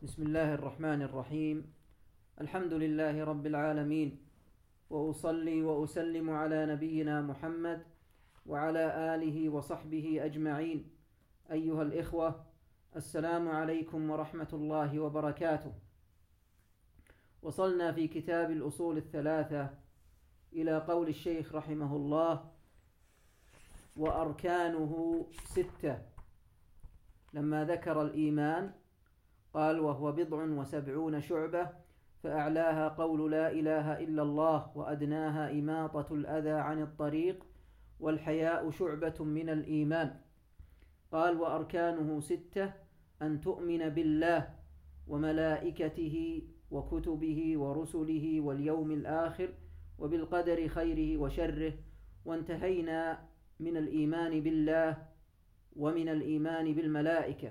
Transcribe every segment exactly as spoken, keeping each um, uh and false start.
بسم الله الرحمن الرحيم. الحمد لله رب العالمين، وأصلي وأسلم على نبينا محمد وعلى آله وصحبه أجمعين. أيها الإخوة، السلام عليكم ورحمة الله وبركاته. وصلنا في كتاب الأصول الثلاثة إلى قول الشيخ رحمه الله: وأركانه ستة. لما ذكر الإيمان قال: وهو بضع وسبعون شعبة، فأعلاها قول لا إله إلا الله، وأدناها إماطة الأذى عن الطريق، والحياء شعبة من الإيمان. قال: وأركانه ستة: أن تؤمن بالله وملائكته وكتبه ورسله واليوم الآخر وبالقدر خيره وشره. وانتهينا من الإيمان بالله ومن الإيمان بالملائكة.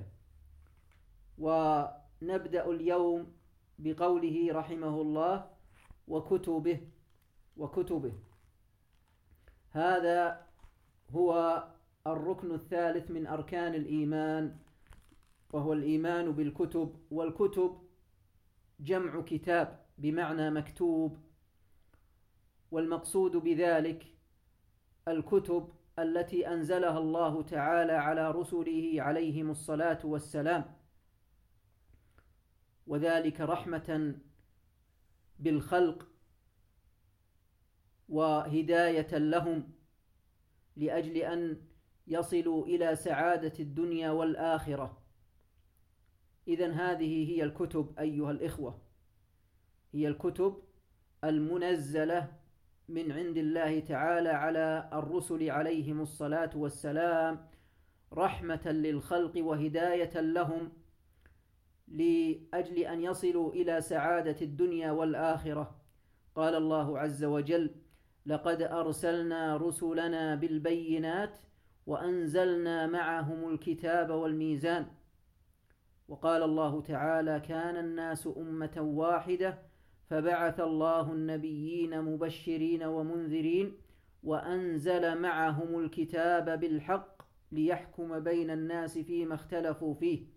ونبدأ اليوم بقوله رحمه الله: وكتبه وكتبه. هذا هو الركن الثالث من أركان الإيمان، وهو الإيمان بالكتب. والكتب جمع كتاب بمعنى مكتوب، والمقصود بذلك الكتب التي أنزلها الله تعالى على رسله عليهم الصلاة والسلام، وذلك رحمة بالخلق وهداية لهم لأجل أن يصلوا إلى سعادة الدنيا والآخرة. إذن هذه هي الكتب أيها الإخوة، هي الكتب المنزلة من عند الله تعالى على الرسل عليهم الصلاة والسلام، رحمة للخلق وهداية لهم لأجل أن يصلوا إلى سعادة الدنيا والآخرة. قال الله عز وجل: لقد أرسلنا رسلنا بالبينات وأنزلنا معهم الكتاب والميزان. وقال الله تعالى: كان الناس أمة واحدة فبعث الله النبيين مبشرين ومنذرين وأنزل معهم الكتاب بالحق ليحكم بين الناس فيما اختلفوا فيه.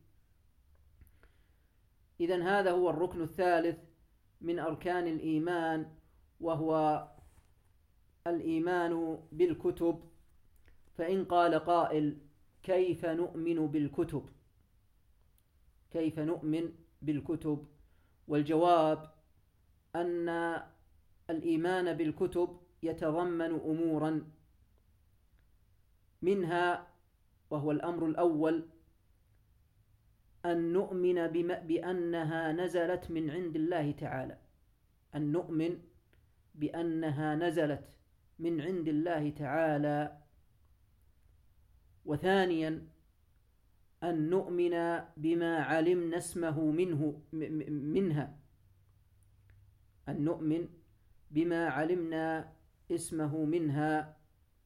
إذن هذا هو الركن الثالث من أركان الإيمان، وهو الإيمان بالكتب. فإن قال قائل: كيف نؤمن بالكتب؟ كيف نؤمن بالكتب؟ والجواب أن الإيمان بالكتب يتضمن أمورا، منها وهو الأمر الأول أن نؤمن بأنها نزلت من عند الله تعالى، أن نؤمن بأنها نزلت من عند الله تعالى. وثانيا أن نؤمن بما علمنا اسمه منه منها، أن نؤمن بما علمنا اسمه منها.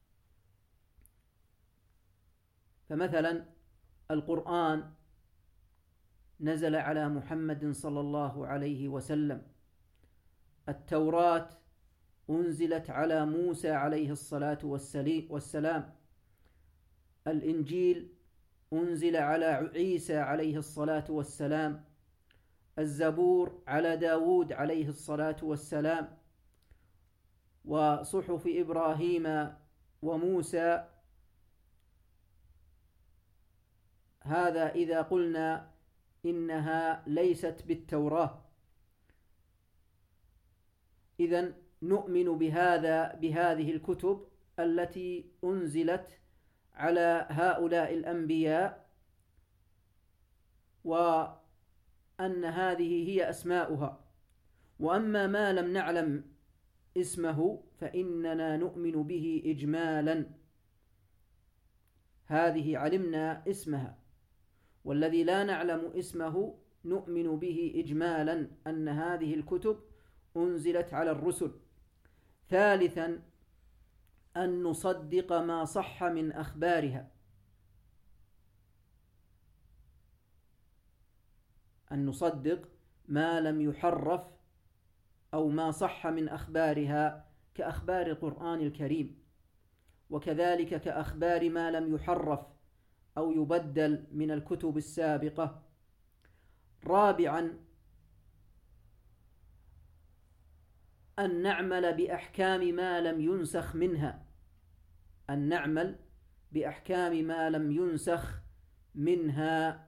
فمثلا القرآن نزل على محمد صلى الله عليه وسلم، التوراة أنزلت على موسى عليه الصلاة والسلام، الإنجيل أنزل على عيسى عليه الصلاة والسلام، الزبور على داود عليه الصلاة والسلام، وصحف إبراهيم وموسى. هذا إذا قلنا إنها ليست بالتوراة. إذن نؤمن بهذا بهذه الكتب التي أنزلت على هؤلاء الأنبياء، وأن هذه هي أسماؤها. وأما ما لم نعلم اسمه فإننا نؤمن به إجمالا، هذه علمنا اسمها، والذي لا نعلم اسمه نؤمن به إجمالا أن هذه الكتب أنزلت على الرسل. ثالثا أن نصدق ما صح من أخبارها، أن نصدق ما لم يحرف أو ما صح من أخبارها كأخبار القرآن الكريم، وكذلك كأخبار ما لم يحرف أو يبدل من الكتب السابقة. رابعا أن نعمل بأحكام ما لم ينسخ منها أن نعمل بأحكام ما لم ينسخ منها.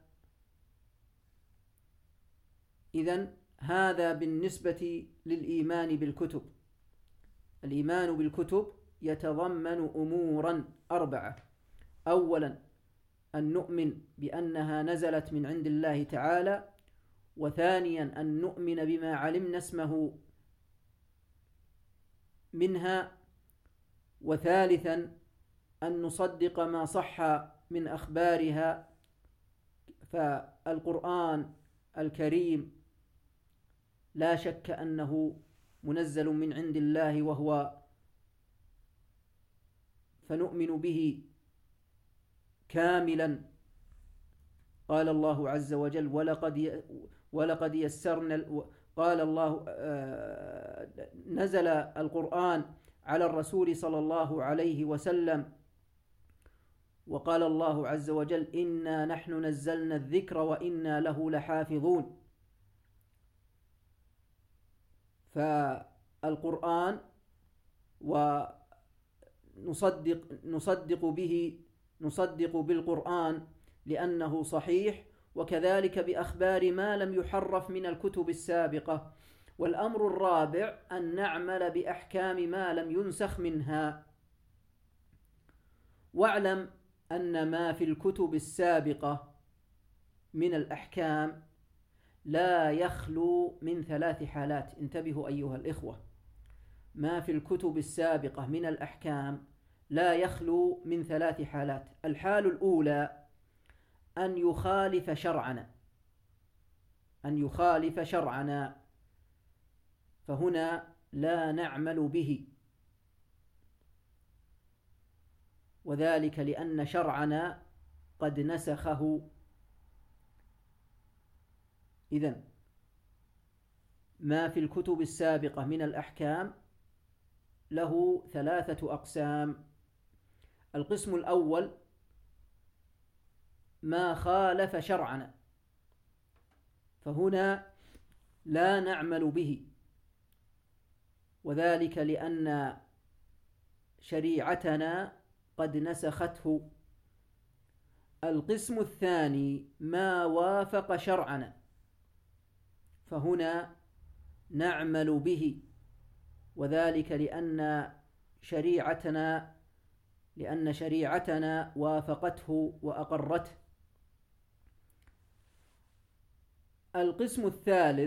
إذن هذا بالنسبة للإيمان بالكتب. الإيمان بالكتب يتضمن أمورا أربعة: أولا أن نؤمن بأنها نزلت من عند الله تعالى، وثانيا أن نؤمن بما علمنا اسمه منها، وثالثا أن نصدق ما صح من أخبارها. فالقرآن الكريم لا شك أنه منزل من عند الله، وهو فنؤمن به كاملا. قال الله عز وجل: ولقد ولقد يسرنا. قال الله: نزل القرآن على الرسول صلى الله عليه وسلم، وقال الله عز وجل: إنا نحن نزلنا الذكر وإنا له لحافظون. فالقرآن ونصدق نصدق به نصدق بالقرآن لأنه صحيح، وكذلك بأخبار ما لم يحرف من الكتب السابقة. والأمر الرابع أن نعمل بأحكام ما لم ينسخ منها. واعلم أن ما في الكتب السابقة من الأحكام لا يخلو من ثلاث حالات. انتبهوا أيها الإخوة، ما في الكتب السابقة من الأحكام لا يخلو من ثلاث حالات. الحال الأولى أن يخالف شرعنا أن يخالف شرعنا فهنا لا نعمل به، وذلك لأن شرعنا قد نسخه. إذن ما في الكتب السابقة من الأحكام له ثلاثة أقسام. القسم الأول ما خالف شرعنا، فهنا لا نعمل به، وذلك لأن شريعتنا قد نسخته. القسم الثاني ما وافق شرعنا، فهنا نعمل به، وذلك لأن شريعتنا لأن شريعتنا وافقته وأقرته. القسم الثالث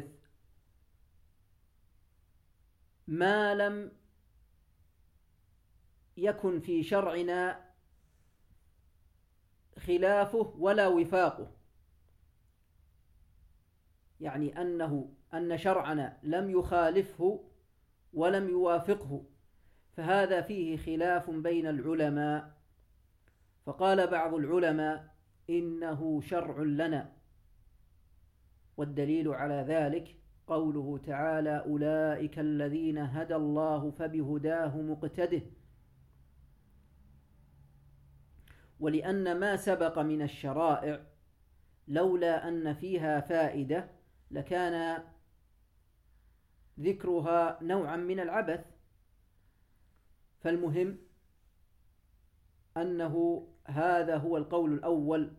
ما لم يكن في شرعنا خلافه ولا وفاقه، يعني أنه أن شرعنا لم يخالفه ولم يوافقه، فهذا فيه خلاف بين العلماء. فقال بعض العلماء إنه شرع لنا، والدليل على ذلك قوله تعالى: أولئك الذين هدى الله فبهداه مقتده. ولأن ما سبق من الشرائع لولا أن فيها فائدة لكان ذكرها نوعا من العبث. فالمهم أنه هذا هو القول الأول،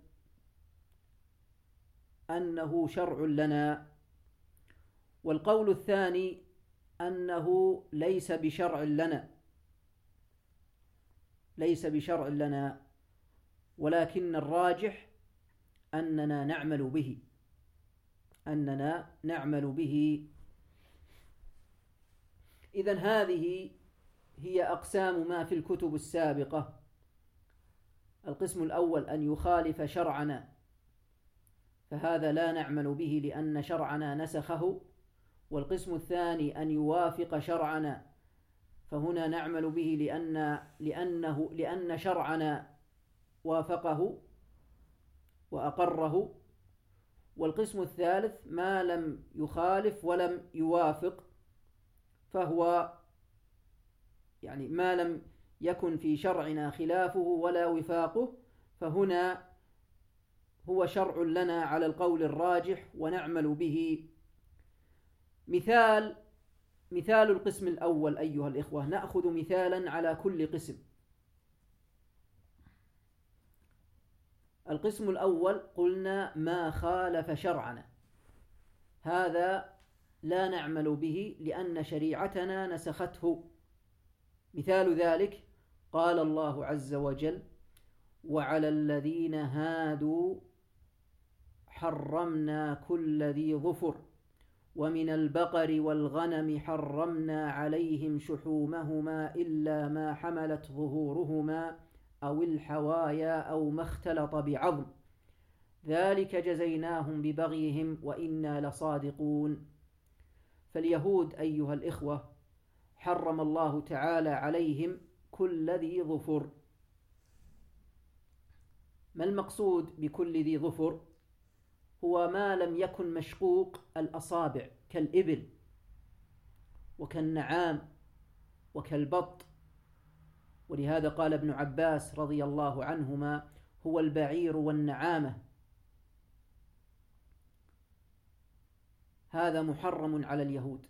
أنه شرع لنا. والقول الثاني أنه ليس بشرع لنا ليس بشرع لنا ولكن الراجح أننا نعمل به أننا نعمل به. إذن هذه هي أقسام ما في الكتب السابقة. القسم الأول أن يخالف شرعنا، فهذا لا نعمل به لأن شرعنا نسخه. والقسم الثاني أن يوافق شرعنا، فهنا نعمل به لأن لأنه لأن شرعنا وافقه وأقره. والقسم الثالث ما لم يخالف ولم يوافق، فهو يعني ما لم يكن في شرعنا خلافه ولا وفاقه، فهنا هو شرع لنا على القول الراجح ونعمل به. مثال مثال القسم الأول أيها الإخوة، نأخذ مثالا على كل قسم. القسم الأول قلنا ما خالف شرعنا، هذا لا نعمل به لأن شريعتنا نسخته. مثال ذلك قال الله عز وجل: وعلى الذين هادوا حرمنا كل ذي ظفر ومن البقر والغنم حرمنا عليهم شحومهما إلا ما حملت ظهورهما أو الحوايا أو ما اختلط بعظم ذلك جزيناهم ببغيهم وإنا لصادقون. فاليهود أيها الإخوة حرم الله تعالى عليهم كل ذي ظفر. ما المقصود بكل ذي ظفر؟ هو ما لم يكن مشقوق الأصابع كالإبل وكالنعام وكالبط. ولهذا قال ابن عباس رضي الله عنهما: هو البعير والنعامة. هذا محرم على اليهود.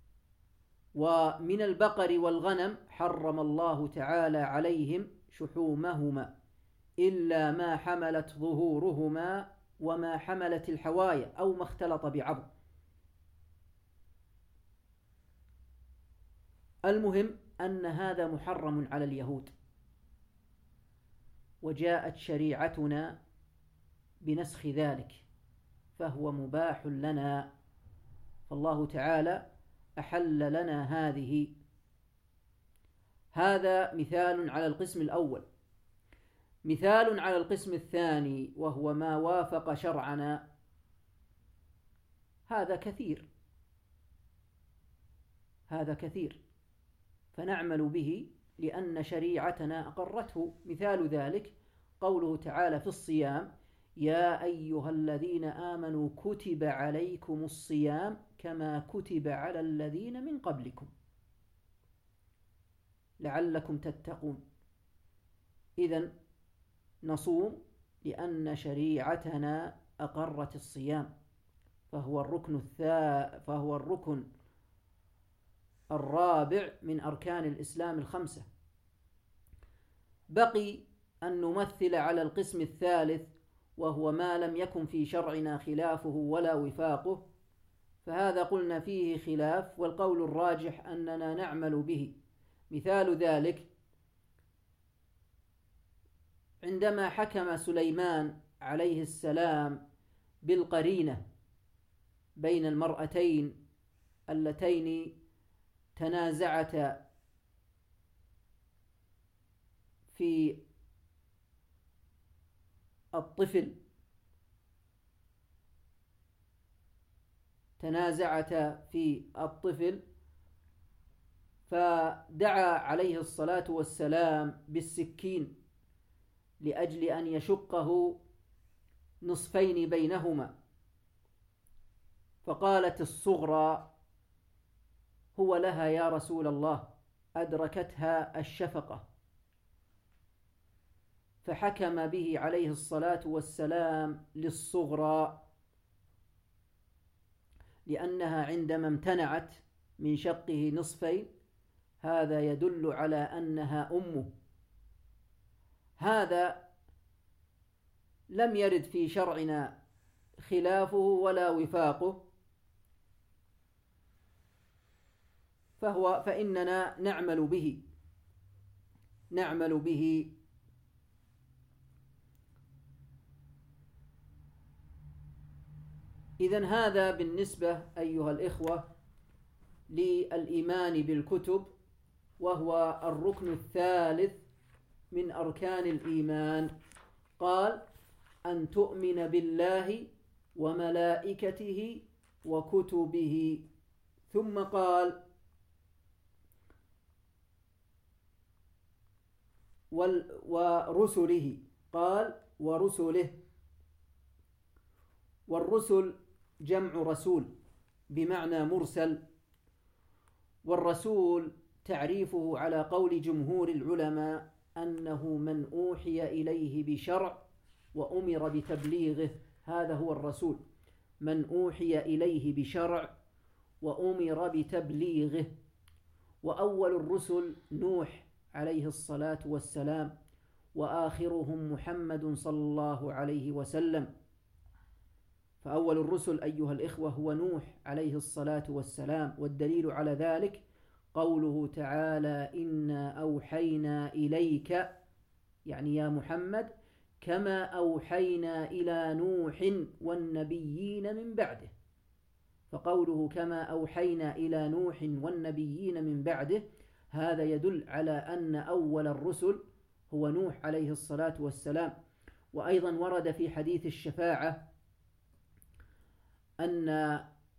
ومن البقر والغنم حرم الله تعالى عليهم شحومهما إلا ما حملت ظهورهما وما حملت الحوايا أو ما اختلط بعظم. المهم أن هذا محرم على اليهود، وجاءت شريعتنا بنسخ ذلك، فهو مباح لنا. فالله تعالى أحل لنا هذه. هذا مثال على القسم الأول. مثال على القسم الثاني وهو ما وافق شرعنا، هذا كثير هذا كثير فنعمل به لأن شريعتنا أقرته. مثال ذلك قوله تعالى في الصيام: يا أيها الذين آمنوا كتب عليكم الصيام كما كتب على الذين من قبلكم لعلكم تتقون. إذن نصوم لأن شريعتنا أقرت الصيام، فهو الركن الثا فهو الركن الرابع من أركان الإسلام الخمسة. بقي أن نمثل على القسم الثالث وهو ما لم يكن في شرعنا خلافه ولا وفاقه، فهذا قلنا فيه خلاف، والقول الراجح أننا نعمل به. مثال ذلك عندما حكم سليمان عليه السلام بالقرينة بين المرأتين اللتين تنازعتا في الطفل تنازعتا في الطفل فدعا عليه الصلاة والسلام بالسكين لأجل أن يشقه نصفين بينهما، فقالت الصغرى: هو لها يا رسول الله، أدركتها الشفقة. فحكم به عليه الصلاة والسلام للصغرى، لأنها عندما امتنعت من شقه نصفين هذا يدل على أنها أمه. هذا لم يرد في شرعنا خلافه ولا وفاقه، فهو فإننا نعمل به نعمل به إذن هذا بالنسبة أيها الإخوة للإيمان بالكتب، وهو الركن الثالث من أركان الإيمان. قال: أن تؤمن بالله وملائكته وكتبه، ثم قال: ورسله، قال: ورسله. والرسل جمع رسول بمعنى مرسل، والرسول تعريفه على قول جمهور العلماء أنه من أوحي إليه بشرع وأمر بتبليغه، هذا هو الرسول، من أوحي إليه بشرع وأمر بتبليغه. وأول الرسل نوح عليه الصلاة والسلام، وآخرهم محمد صلى الله عليه وسلم. فأول الرسل أيها الإخوة هو نوح عليه الصلاة والسلام، والدليل على ذلك قوله تعالى: إنا أوحينا إليك، يعني يا محمد، كما أوحينا إلى نوح والنبيين من بعده. فقوله كما أوحينا إلى نوح والنبيين من بعده هذا يدل على أن أول الرسل هو نوح عليه الصلاة والسلام. وأيضا ورد في حديث الشفاعة أن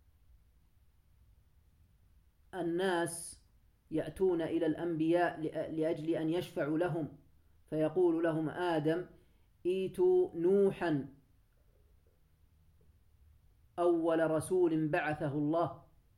الناس يأتون إلى الأنبياء لأجل أن يشفعوا لهم، فيقول لهم آدم: إيتوا نوحا أول رسول بعثه الله.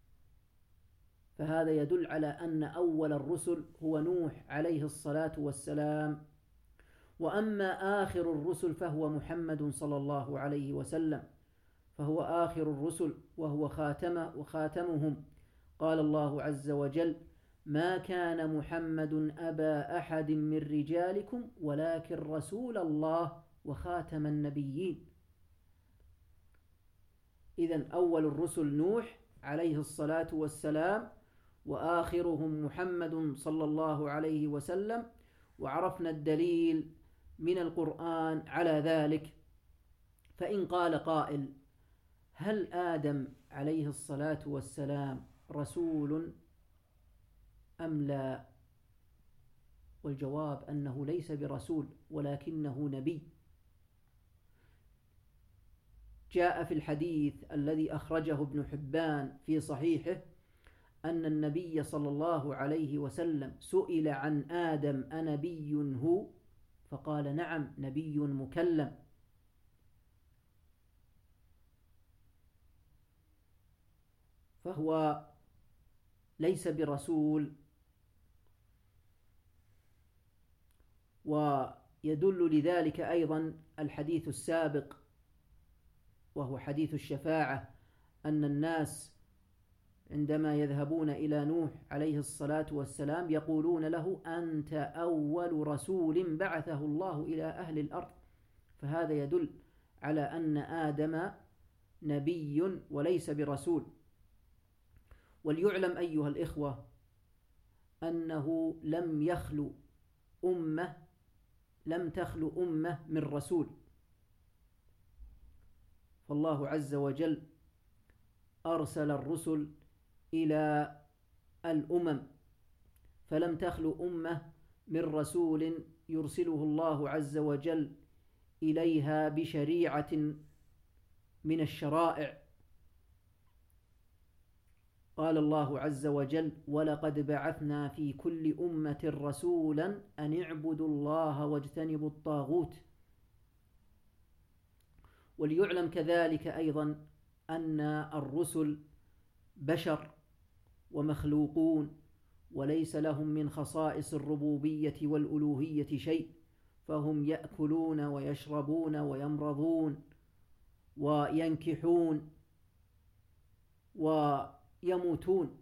فهذا يدل على أن أول الرسل هو نوح عليه الصلاة والسلام. وأما آخر الرسل فهو محمد صلى الله عليه وسلم، فهو آخر الرسل وهو خاتم وخاتمهم. قال الله عز وجل: ما كان محمد أبا أحد من رجالكم ولكن رسول الله وخاتم النبيين. إذن أول الرسل نوح عليه الصلاة والسلام، وآخرهم محمد صلى الله عليه وسلم. وعرفنا الدليل من القرآن على ذلك. فإن قال قائل: هل آدم عليه الصلاة والسلام رسول أم لا؟ والجواب أنه ليس برسول ولكنه نبي. جاء في الحديث الذي أخرجه ابن حبان في صحيحه أن النبي صلى الله عليه وسلم سئل عن آدم: أنبي هو؟ فقال: نعم، نبي مكلم. فهو ليس برسول. ويدل لذلك أيضا الحديث السابق وهو حديث الشفاعة، أن الناس عندما يذهبون إلى نوح عليه الصلاة والسلام يقولون له: أنت أول رسول بعثه الله إلى أهل الأرض. فهذا يدل على أن آدم نبي وليس برسول. وليعلم أيها الإخوة أنه لم يخلو أمة لم تخلو أمة من رسول. فالله عز وجل أرسل الرسل إلى الأمم، فلم تخلو أمة من رسول يرسله الله عز وجل إليها بشريعة من الشرائع. قال الله عز وجل: ولقد بعثنا في كل أمة رسولا أن اعبدوا الله واجتنبوا الطاغوت. وليعلم كذلك أيضا أن الرسل بشر ومخلوقون، وليس لهم من خصائص الربوبية والألوهية شيء، فهم يأكلون ويشربون ويمرضون وينكحون ويموتون.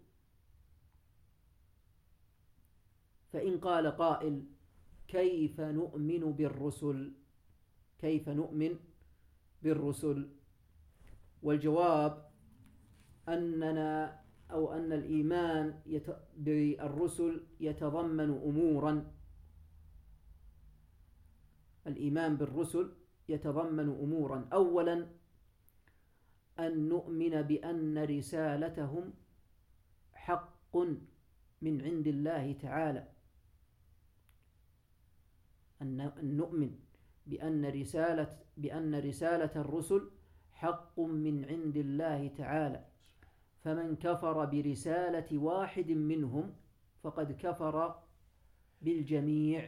فإن قال قائل: كيف نؤمن بالرسل؟ كيف نؤمن بالرسل؟ والجواب أننا أو أن الإيمان بالرسل يتضمن أمورا. الإيمان بالرسل يتضمن أمورا. أولا، أن نؤمن بأن رسالتهم حق من عند الله تعالى. أن نؤمن بأن رسالة بأن رسالة الرسل حق من عند الله تعالى. فمن كفر برسالة واحد منهم فقد كفر بالجميع.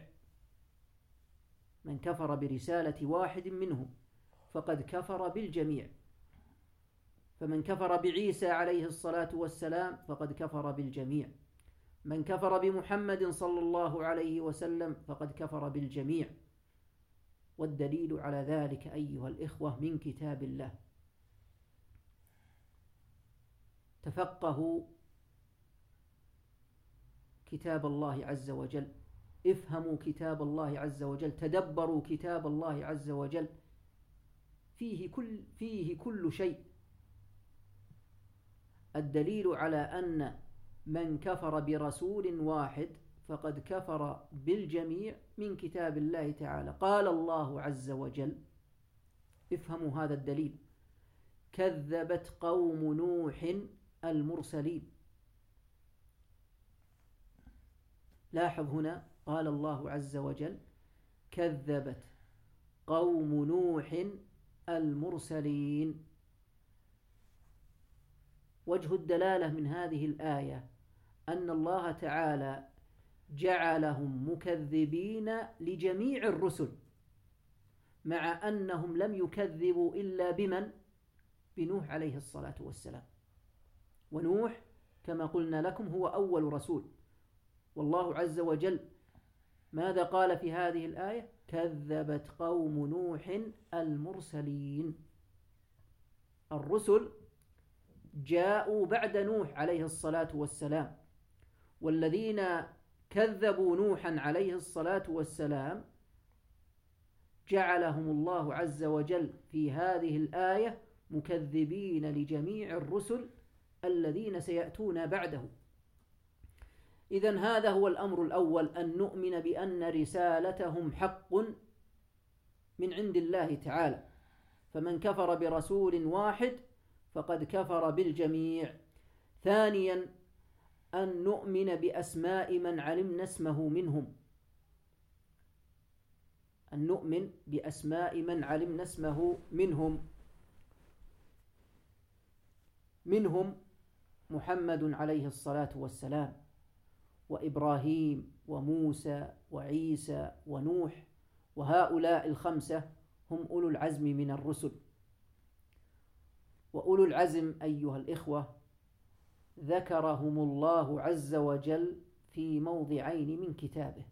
من كفر برسالة واحد منهم فقد كفر بالجميع. فمن كفر بعيسى عليه الصلاة والسلام فقد كفر بالجميع. من كفر بمحمد صلى الله عليه وسلم فقد كفر بالجميع. والدليل على ذلك أيها الإخوة من كتاب الله. تفقهوا كتاب الله عز وجل، افهموا كتاب الله عز وجل، تدبروا كتاب الله عز وجل، فيه كل, فيه كل شيء. الدليل على أن من كفر برسول واحد فقد كفر بالجميع من كتاب الله تعالى. قال الله عز وجل، افهموا هذا الدليل: كذبت قوم نوح المرسلين. لاحظ هنا قال الله عز وجل: كذبت قوم نوح المرسلين. وجه الدلالة من هذه الآية أن الله تعالى جعلهم مكذبين لجميع الرسل، مع أنهم لم يكذبوا إلا بمن؟ بنوح عليه الصلاة والسلام. ونوح كما قلنا لكم هو أول رسول. والله عز وجل ماذا قال في هذه الآية؟ كذبت قوم نوح المرسلين. الرسل جاءوا بعد نوح عليه الصلاة والسلام، والذين كذبوا نوحا عليه الصلاة والسلام جعلهم الله عز وجل في هذه الآية مكذبين لجميع الرسل الذين سيأتون بعده. إذن هذا هو الأمر الأول، أن نؤمن بأن رسالتهم حق من عند الله تعالى. فمن كفر برسول واحد فقد كفر بالجميع. ثانيا، أن نؤمن بأسماء من علمنا اسمه منهم، أن نؤمن بأسماء من علمنا اسمه منهم منهم محمد عليه الصلاة والسلام، وإبراهيم وموسى وعيسى ونوح، وهؤلاء الخمسة هم أولو العزم من الرسل. وأولو العزم أيها الإخوة ذكرهم الله عز وجل في موضعين من كتابه.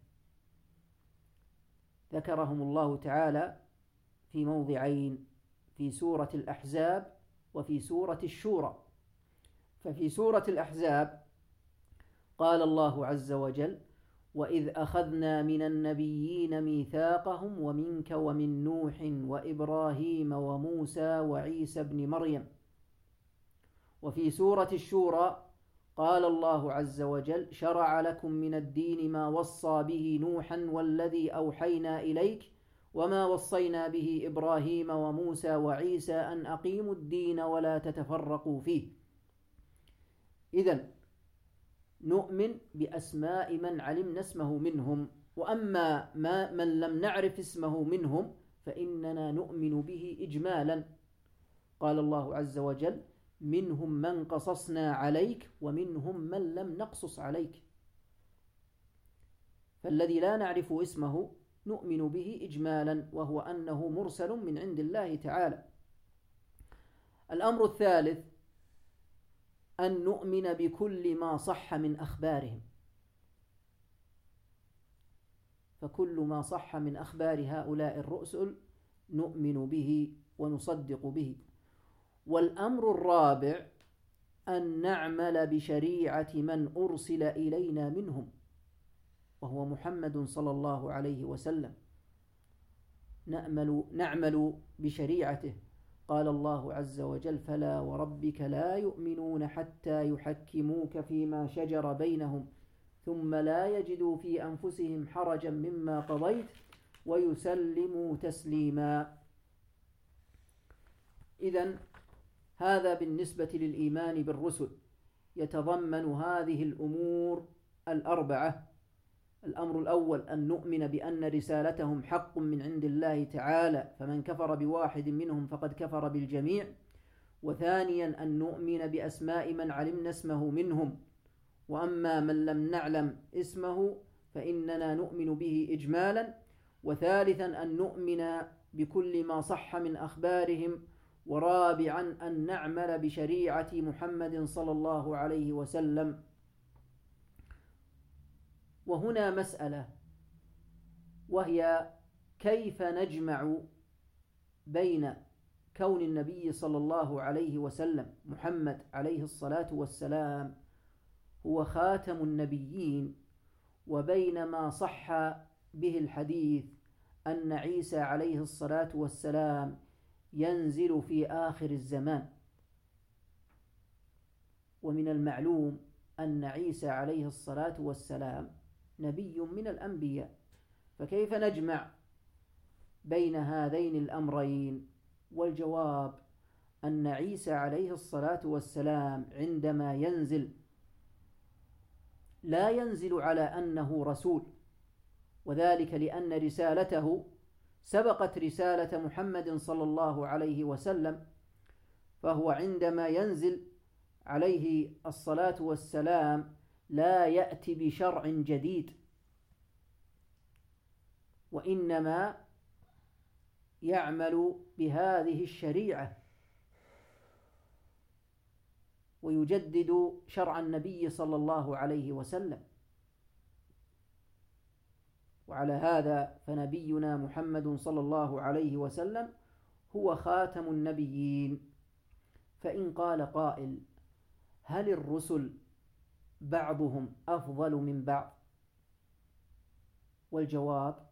ذكرهم الله تعالى في موضعين، في سورة الأحزاب وفي سورة الشورى. ففي سورة الأحزاب قال الله عز وجل: وإذ أخذنا من النبيين ميثاقهم ومنك ومن نوح وإبراهيم وموسى وعيسى ابن مريم. وفي سورة الشورى قال الله عز وجل: شرع لكم من الدين ما وصى به نوحا والذي أوحينا إليك وما وصينا به إبراهيم وموسى وعيسى أن أقيموا الدين ولا تتفرقوا فيه. إذن نؤمن بأسماء من علمنا اسمه منهم، وأما ما من لم نعرف اسمه منهم فإننا نؤمن به إجمالا. قال الله عز وجل: منهم من قصصنا عليك ومنهم من لم نقصص عليك. فالذي لا نعرف اسمه نؤمن به إجمالا، وهو أنه مرسل من عند الله تعالى. الأمر الثالث أن نؤمن بكل ما صح من أخبارهم. فكل ما صح من أخبار هؤلاء الرسل نؤمن به ونصدق به. والأمر الرابع أن نعمل بشريعة من أرسل إلينا منهم، وهو محمد صلى الله عليه وسلم. نعمل, نعمل بشريعته. قال الله عز وجل: فلا وربك لا يؤمنون حتى يحكموك فيما شجر بينهم ثم لا يجدوا في أنفسهم حرجا مما قضيت ويسلموا تسليما. إذن هذا بالنسبة للإيمان بالرسل، يتضمن هذه الأمور الأربعة. الأمر الأول أن نؤمن بأن رسالتهم حق من عند الله تعالى، فمن كفر بواحد منهم فقد كفر بالجميع. وثانيا أن نؤمن بأسماء من علمنا اسمه منهم، وأما من لم نعلم اسمه فإننا نؤمن به إجمالا. وثالثا أن نؤمن بكل ما صح من أخبارهم. ورابعا أن نعمل بشريعة محمد صلى الله عليه وسلم. وهنا مسألة، وهي كيف نجمع بين كون النبي صلى الله عليه وسلم محمد عليه الصلاة والسلام هو خاتم النبيين وبين ما صح به الحديث أن عيسى عليه الصلاة والسلام ينزل في آخر الزمان؟ ومن المعلوم أن عيسى عليه الصلاة والسلام نبي من الأنبياء، فكيف نجمع بين هذين الأمرين؟ والجواب أن عيسى عليه الصلاة والسلام عندما ينزل لا ينزل على أنه رسول، وذلك لأن رسالته سبقت رسالة محمد صلى الله عليه وسلم، فهو عندما ينزل عليه الصلاة والسلام لا يأتي بشرع جديد، وإنما يعمل بهذه الشريعة ويجدد شرع النبي صلى الله عليه وسلم. وعلى هذا فنبينا محمد صلى الله عليه وسلم هو خاتم النبيين. فإن قال قائل: هل الرسل بعضهم أفضل من بعض؟ والجواب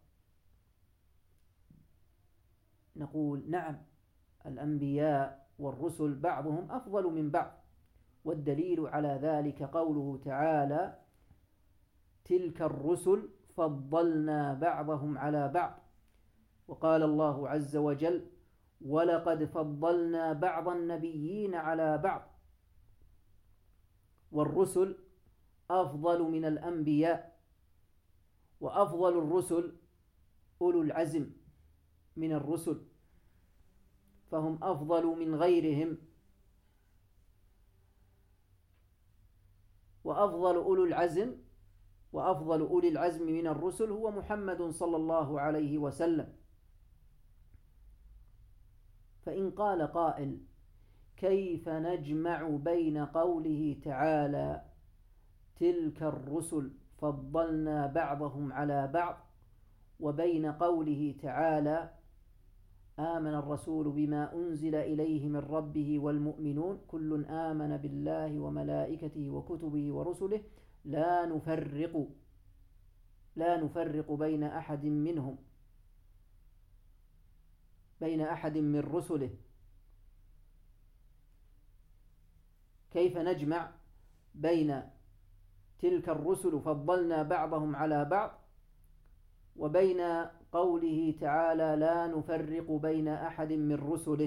نقول: نعم، الأنبياء والرسل بعضهم أفضل من بعض، والدليل على ذلك قوله تعالى: تلك الرسل فضلنا بعضهم على بعض. وقال الله عز وجل: ولقد فضلنا بعض النبيين على بعض. والرسل أفضل من الأنبياء، وأفضل الرسل أولو العزم من الرسل، فهم أفضل من غيرهم. وأفضل أولو العزم وأفضل أولي العزم من الرسل هو محمد صلى الله عليه وسلم. فإن قال قائل: كيف نجمع بين قوله تعالى تلك الرسل فضلنا بعضهم على بعض وبين قوله تعالى آمن الرسول بما أنزل إليه من ربه والمؤمنون كل آمن بالله وملائكته وكتبه ورسله لا نفرق لا نفرق بين أحد منهم بين أحد من رسله؟ كيف نجمع بين تلك الرسل فضلنا بعضهم على بعض وبين قوله تعالى لا نفرق بين أحد من رسله؟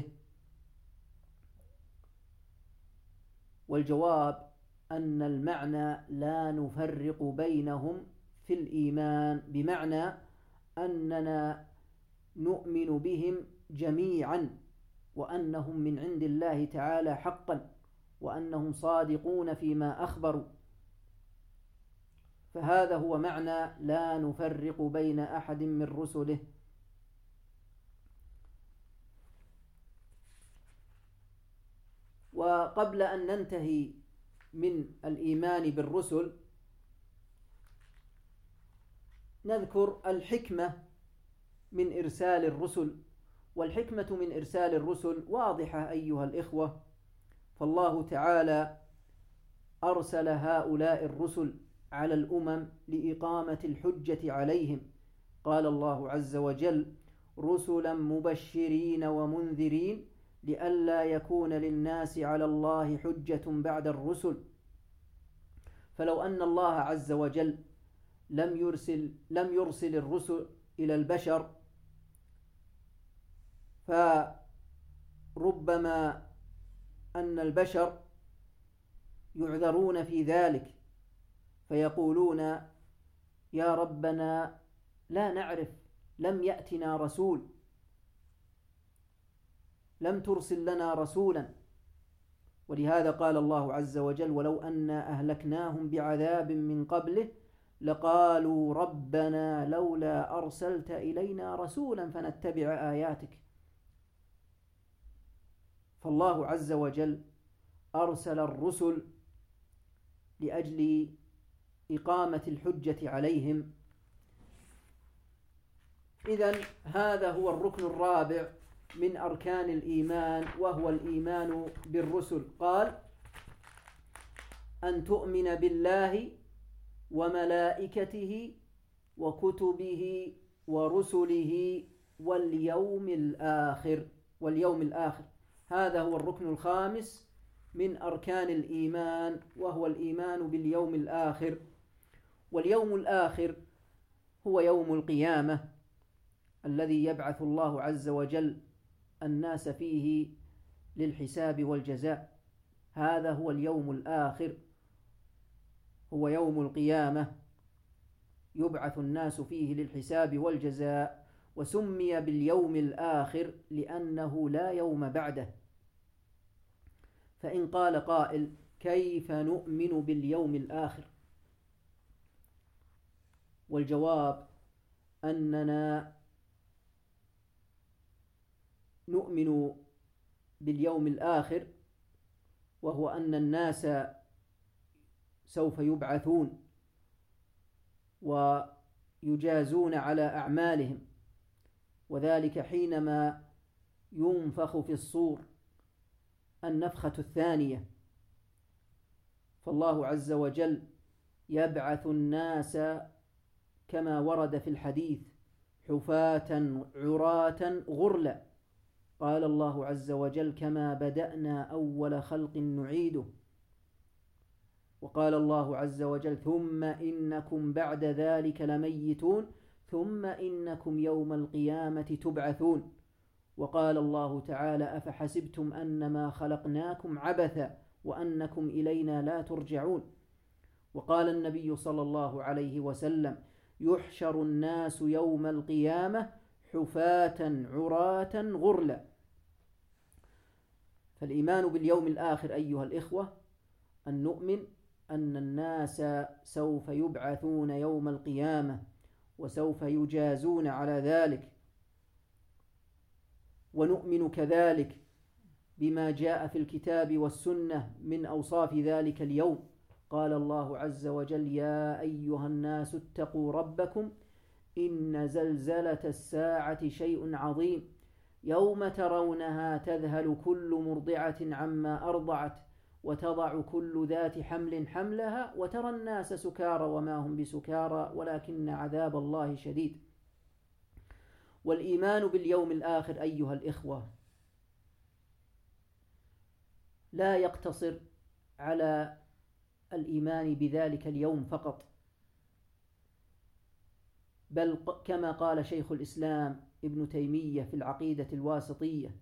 والجواب أن المعنى لا نفرق بينهم في الإيمان، بمعنى أننا نؤمن بهم جميعا وأنهم من عند الله تعالى حقا وأنهم صادقون فيما أخبروا. فهذا هو معنى لا نفرق بين أحد من رسله. وقبل أن ننتهي من الإيمان بالرسل نذكر الحكمة من إرسال الرسل. والحكمة من إرسال الرسل واضحة أيها الإخوة، فالله تعالى أرسل هؤلاء الرسل على الأمم لإقامة الحجة عليهم. قال الله عز وجل: رسلا مبشرين ومنذرين لئلا يكون للناس على الله حجة بعد الرسل. فلو أن الله عز وجل لم يرسل لم يرسل الرسل إلى البشر فربما أن البشر يعذرون في ذلك فيقولون: يا ربنا لا نعرف، لم يأتنا رسول، لم ترسل لنا رسولا. ولهذا قال الله عز وجل: ولو أنا أهلكناهم بعذاب من قبله لقالوا ربنا لولا أرسلت إلينا رسولا فنتبع آياتك. فالله عز وجل أرسل الرسل لأجل إقامة الحجة عليهم. إذن هذا هو الركن الرابع من أركان الإيمان، وهو الإيمان بالرسل. قال: أن تؤمن بالله وملائكته وكتبه ورسله واليوم الآخر. واليوم الآخر هذا هو الركن الخامس من أركان الإيمان، وهو الإيمان باليوم الآخر. واليوم الآخر هو يوم القيامة الذي يبعث الله عز وجل الناس فيه للحساب والجزاء. هذا هو اليوم الآخر، هو يوم القيامة يبعث الناس فيه للحساب والجزاء. وسمي باليوم الآخر لأنه لا يوم بعده. فإن قال قائل: كيف نؤمن باليوم الآخر؟ والجواب أننا نؤمن باليوم الآخر وهو أن الناس سوف يبعثون ويجازون على أعمالهم، وذلك حينما ينفخ في الصور النفخة الثانية. فالله عز وجل يبعث الناس كما ورد في الحديث حفاة عراة غرلا. قال الله عز وجل: كما بدأنا أول خلق نعيده. وقال الله عز وجل: ثم إنكم بعد ذلك لميتون ثم إنكم يوم القيامة تبعثون. وقال الله تعالى: أفحسبتم أنما خلقناكم عبثا وأنكم إلينا لا ترجعون. وقال النبي صلى الله عليه وسلم: يحشر الناس يوم القيامة حفاة عراة غرلا. فالإيمان باليوم الآخر أيها الإخوة أن نؤمن أن الناس سوف يبعثون يوم القيامة وسوف يجازون على ذلك. ونؤمن كذلك بما جاء في الكتاب والسنة من أوصاف ذلك اليوم. قال الله عز وجل: يا أيها الناس اتقوا ربكم إن زلزلة الساعة شيء عظيم يوم ترونها تذهل كل مرضعة عما أرضعت وتضع كل ذات حمل حملها وترى الناس سكارى وما هم بسكارى ولكن عذاب الله شديد. والإيمان باليوم الآخر أيها الإخوة لا يقتصر على الإيمان بذلك اليوم فقط، بل كما قال شيخ الإسلام ابن تيمية في العقيدة الواسطية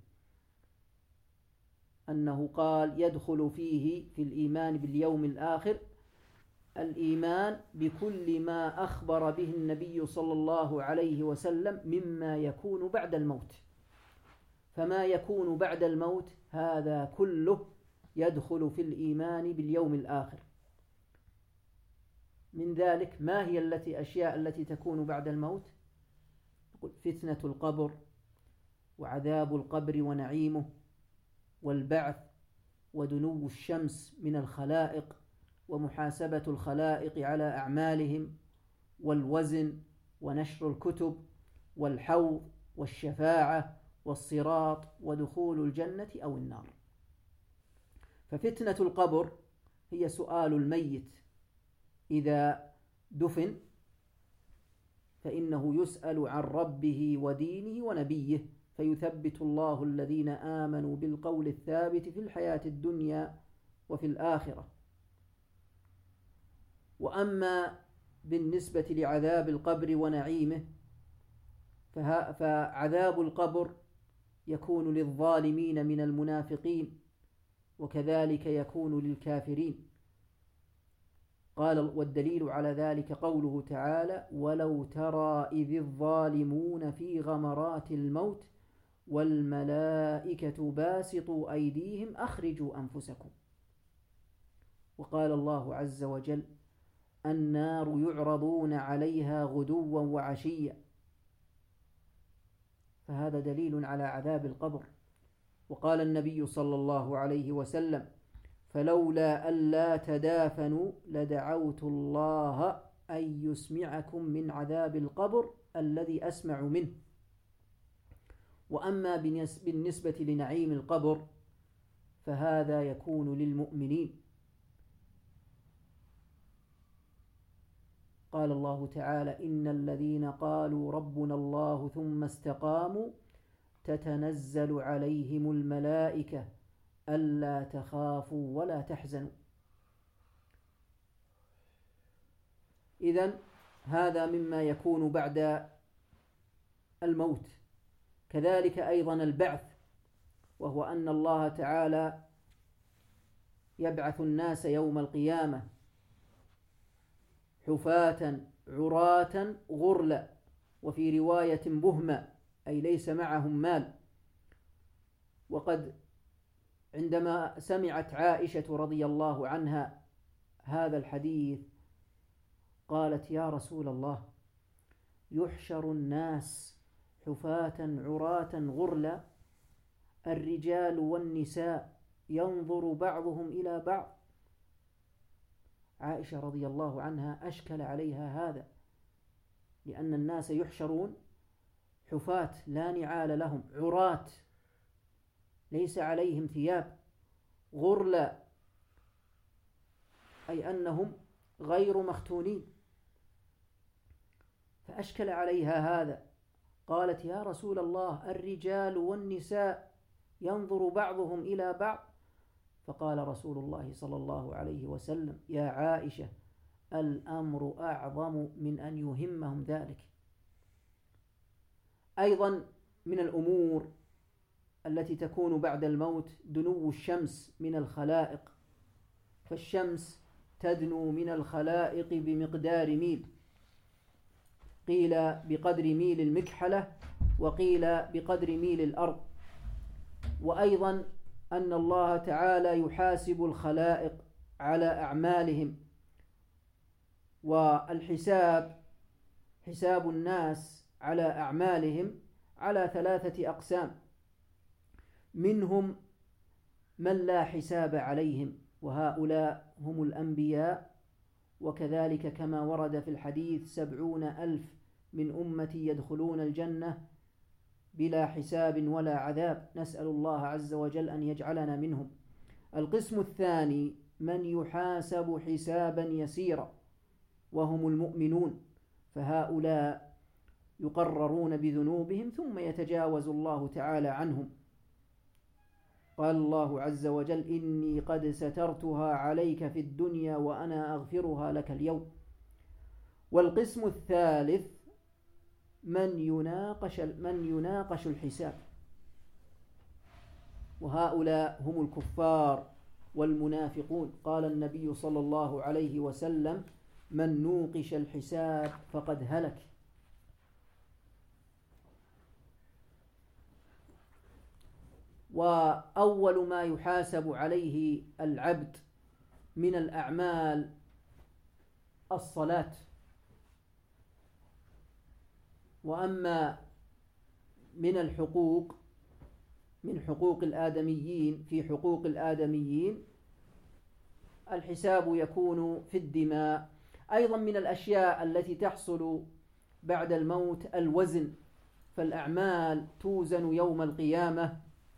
أنه قال: يدخل فيه في الإيمان باليوم الآخر الإيمان بكل ما أخبر به النبي صلى الله عليه وسلم مما يكون بعد الموت. فما يكون بعد الموت هذا كله يدخل في الإيمان باليوم الآخر. من ذلك ما هي التي أشياء التي تكون بعد الموت؟ فتنة القبر وعذاب القبر ونعيمه والبعث ودنو الشمس من الخلائق ومحاسبة الخلائق على أعمالهم والوزن ونشر الكتب والحوض والشفاعة والصراط ودخول الجنة أو النار. ففتنة القبر هي سؤال الميت إذا دفن فإنه يسأل عن ربه ودينه ونبيه، فيثبت الله الذين آمنوا بالقول الثابت في الحياة الدنيا وفي الآخرة. وأما بالنسبة لعذاب القبر ونعيمه فعذاب القبر يكون للظالمين من المنافقين وكذلك يكون للكافرين. قال: والدليل على ذلك قوله تعالى: ولو ترى إذ الظالمون في غمرات الموت والملائكة باسطوا أيديهم أخرجوا أنفسكم. وقال الله عز وجل: النار يعرضون عليها غدوا وعشيا. فهذا دليل على عذاب القبر. وقال النبي صلى الله عليه وسلم: فلولا ألا تدافنوا لدعوت الله أن يسمعكم من عذاب القبر الذي أسمع منه. وأما بالنسبة لنعيم القبر فهذا يكون للمؤمنين. قال الله تعالى: إن الذين قالوا ربنا الله ثم استقاموا تتنزل عليهم الملائكة ألا تخافوا ولا تحزنوا. إذن هذا مما يكون بعد الموت. كذلك أيضا البعث، وهو أن الله تعالى يبعث الناس يوم القيامة حفاة عراة غرلا، وفي رواية بهما، أي ليس معهم مال. وقد عندما سمعت عائشة رضي الله عنها هذا الحديث قالت: يا رسول الله، يحشر الناس حفاة عراة غرلا، الرجال والنساء ينظر بعضهم إلى بعض. عائشة رضي الله عنها أشكل عليها هذا، لأن الناس يحشرون حفاة لا نعال لهم، عراة ليس عليهم ثياب، غرلا أي أنهم غير مختونين. فأشكل عليها هذا، قالت: يا رسول الله، الرجال والنساء ينظر بعضهم إلى بعض. فقال رسول الله صلى الله عليه وسلم: يا عائشة، الأمر أعظم من أن يهمهم ذلك. أيضا من الأمور التي تكون بعد الموت دنو الشمس من الخلائق، فالشمس تدنو من الخلائق بمقدار ميل، قيل بقدر ميل المكحلة، وقيل بقدر ميل الأرض. وأيضا أن الله تعالى يحاسب الخلائق على أعمالهم، والحساب حساب الناس على أعمالهم على ثلاثة أقسام: منهم من لا حساب عليهم، وهؤلاء هم الأنبياء، وكذلك كما ورد في الحديث: سبعون ألف من أمتي يدخلون الجنة بلا حساب ولا عذاب، نسأل الله عز وجل أن يجعلنا منهم. القسم الثاني من يحاسب حسابا يسيرا، وهم المؤمنون، فهؤلاء يقررون بذنوبهم ثم يتجاوز الله تعالى عنهم. قال الله عز وجل: إني قد سترتها عليك في الدنيا وأنا أغفرها لك اليوم. والقسم الثالث من يناقش من يناقش الحساب، وهؤلاء هم الكفار والمنافقون. قال النبي صلى الله عليه وسلم: من نوقش الحساب فقد هلك. وأول ما يحاسب عليه العبد من الأعمال الصلاة. وأما من الحقوق، من حقوق الآدميين، في حقوق الآدميين الحساب يكون في الدماء. أيضا من الأشياء التي تحصل بعد الموت الوزن، فالأعمال توزن يوم القيامة،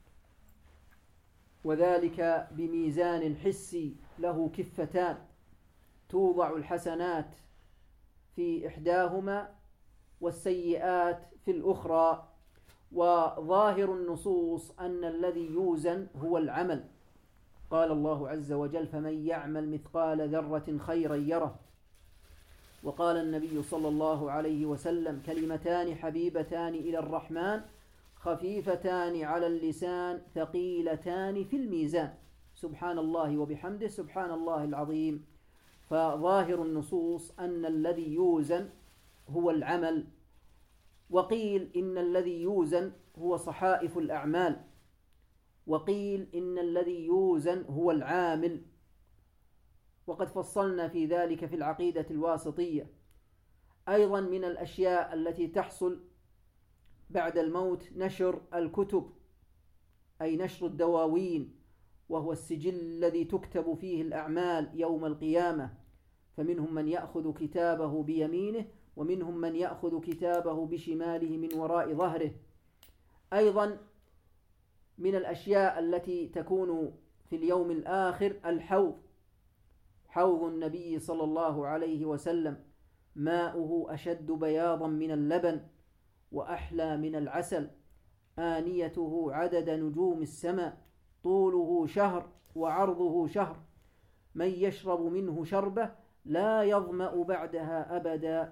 وذلك بميزان حسي له كفتان، توضع الحسنات في إحداهما والسيئات في الأخرى. وظاهر النصوص أن الذي يوزن هو العمل. قال الله عز وجل: فمن يعمل مثقال ذرة خيرا يره. وقال النبي صلى الله عليه وسلم: كلمتان حبيبتان إلى الرحمن خفيفتان على اللسان ثقيلتان في الميزان، سبحان الله وبحمده سبحان الله العظيم. فظاهر النصوص أن الذي يوزن هو العمل. وقيل إن الذي يوزن هو صحائف الأعمال، وقيل إن الذي يوزن هو العامل. وقد فصلنا في ذلك في العقيدة الواسطية. أيضا من الأشياء التي تحصل بعد الموت نشر الكتب، أي نشر الدواوين، وهو السجل الذي تكتب فيه الأعمال يوم القيامة. فمنهم من يأخذ كتابه بيمينه، ومنهم من يأخذ كتابه بشماله من وراء ظهره. أيضا من الأشياء التي تكون في اليوم الآخر الحوض، حوض النبي صلى الله عليه وسلم، ماؤه أشد بياضا من اللبن وأحلى من العسل، آنيته عدد نجوم السماء، طوله شهر وعرضه شهر، من يشرب منه شربة لا يظمأ بعدها أبدا.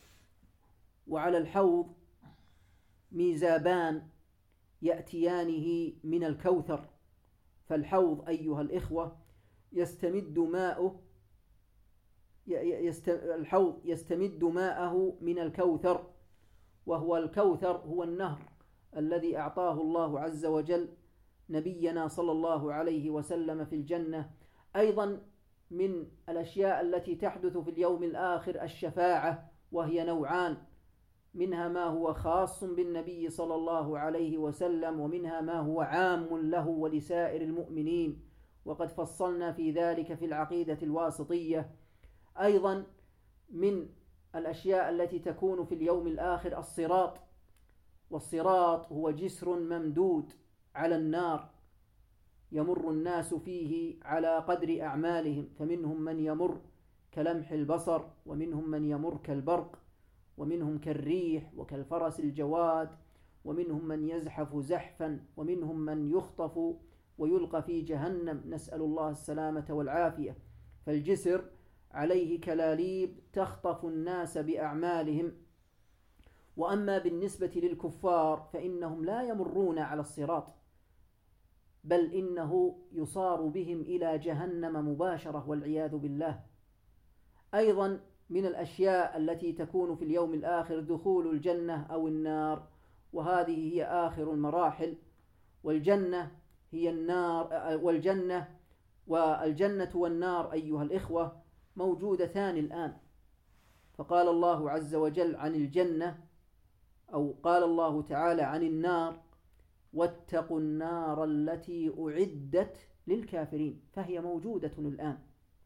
وعلى الحوض ميزابان يأتيانه من الكوثر، فالحوض أيها الإخوة يستمد ماؤه يست... الحوض يستمد ماءه من الكوثر، وهو الكوثر هو النهر الذي أعطاه الله عز وجل نبينا صلى الله عليه وسلم في الجنة. أيضا من الأشياء التي تحدث في اليوم الآخر الشفاعة، وهي نوعان، منها ما هو خاص بالنبي صلى الله عليه وسلم، ومنها ما هو عام له ولسائر المؤمنين، وقد فصلنا في ذلك في العقيدة الواسطية. أيضا من الأشياء التي تكون في اليوم الآخر الصراط، والصراط هو جسر ممدود على النار يمر الناس فيه على قدر أعمالهم، فمنهم من يمر كلمح البصر، ومنهم من يمر كالبرق، ومنهم كالريح وكالفرس الجواد، ومنهم من يزحف زحفا، ومنهم من يخطف ويلقى في جهنم، نسأل الله السلامة والعافية. فالجسر عليه كلاليب تخطف الناس بأعمالهم. وأما بالنسبة للكفار فإنهم لا يمرون على الصراط، بل إنه يصار بهم إلى جهنم مباشرة والعياذ بالله. أيضا من الأشياء التي تكون في اليوم الآخر دخول الجنة أو النار، وهذه هي آخر المراحل. والجنة هي النار، والجنة والجنة والنار أيها الإخوة موجودتان الآن. فقال الله عز وجل عن الجنة، أو قال الله تعالى عن النار: واتقوا النار التي أعدت للكافرين، فهي موجودة الآن.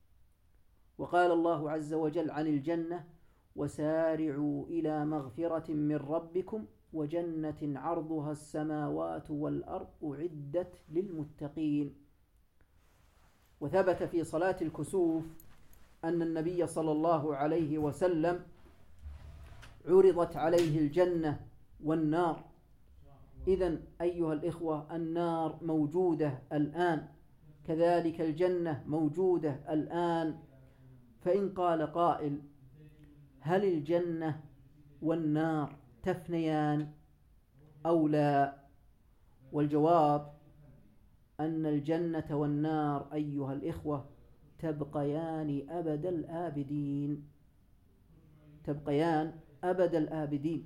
وقال الله عز وجل عن الجنة: وسارعوا إلى مغفرة من ربكم وجنة عرضها السماوات والأرض أعدت للمتقين. وثبت في صلاة الكسوف أن النبي صلى الله عليه وسلم عرضت عليه الجنة والنار. إذن أيها الإخوة النار موجودة الآن، كذلك الجنة موجودة الآن. فإن قال قائل: هل الجنة والنار تفنيان أو لا؟ والجواب أن الجنة والنار أيها الإخوة تبقيان أبد الآبدين، تبقيان أبد الآبدين.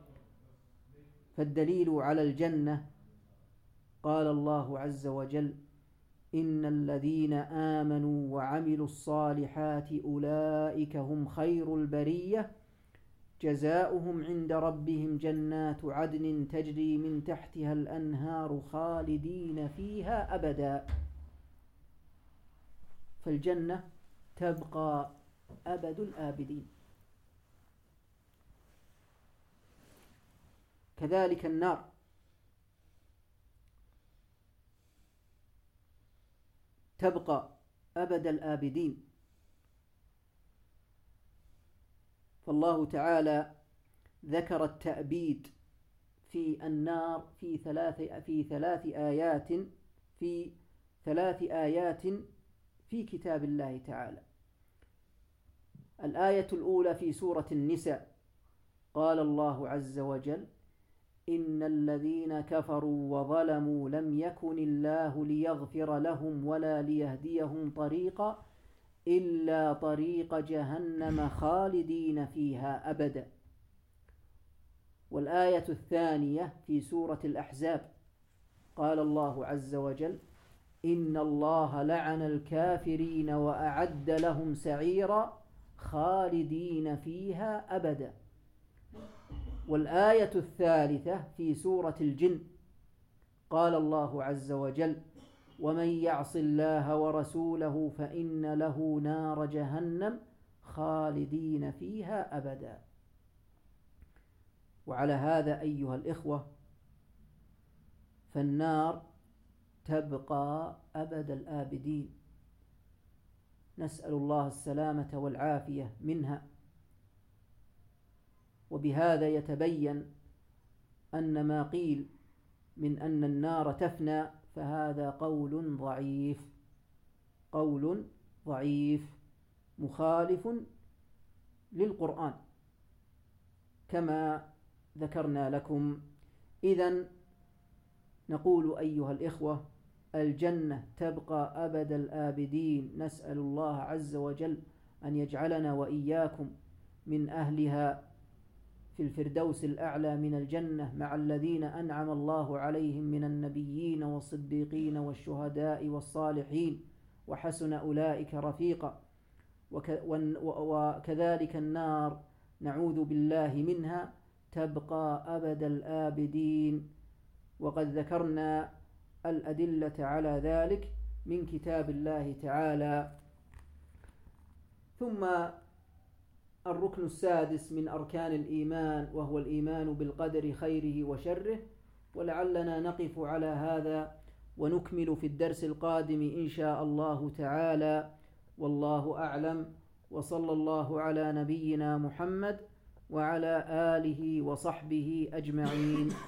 فالدليل على الجنة قال الله عز وجل: إن الذين آمنوا وعملوا الصالحات أولئك هم خير البرية جزاؤهم عند ربهم جنات عدن تجري من تحتها الأنهار خالدين فيها أبدا. فالجنة تبقى أبد الآبدين. كذلك النار تبقى أبد الآبدين. فالله تعالى ذكر التأبيد في النار في ثلاث في ثلاث آيات في ثلاث آيات في كتاب الله تعالى. الآية الأولى في سورة النساء قال الله عز وجل: إن الذين كفروا وظلموا لم يكن الله ليغفر لهم ولا ليهديهم طريقا إلا طريق جهنم خالدين فيها أبدا. والآية الثانية في سورة الأحزاب قال الله عز وجل: إن الله لعن الكافرين وأعد لهم سعيرا خالدين فيها أبدا. والآية الثالثة في سورة الجن قال الله عز وجل: ومن يعص الله ورسوله فإن له نار جهنم خالدين فيها أبدا. وعلى هذا أيها الإخوة فالنار تبقى أبد الآبدين، نسأل الله السلامة والعافية منها. وبهذا يتبين أن ما قيل من أن النار تفنى فهذا قول ضعيف، قول ضعيف مخالف للقرآن كما ذكرنا لكم. إذن نقول أيها الإخوة الجنة تبقى أبد الآبدين، نسأل الله عز وجل أن يجعلنا وإياكم من أهلها في الفردوس الأعلى من الجنة مع الذين أنعم الله عليهم من النبيين والصديقين والشهداء والصالحين وحسن أولئك رفيقا. وكذلك النار نعوذ بالله منها تبقى أبد الآبدين، وقد ذكرنا الأدلة على ذلك من كتاب الله تعالى. ثم الركن السادس من أركان الإيمان وهو الإيمان بالقدر خيره وشره، ولعلنا نقف على هذا ونكمل في الدرس القادم إن شاء الله تعالى، والله أعلم، وصلى الله على نبينا محمد وعلى آله وصحبه أجمعين.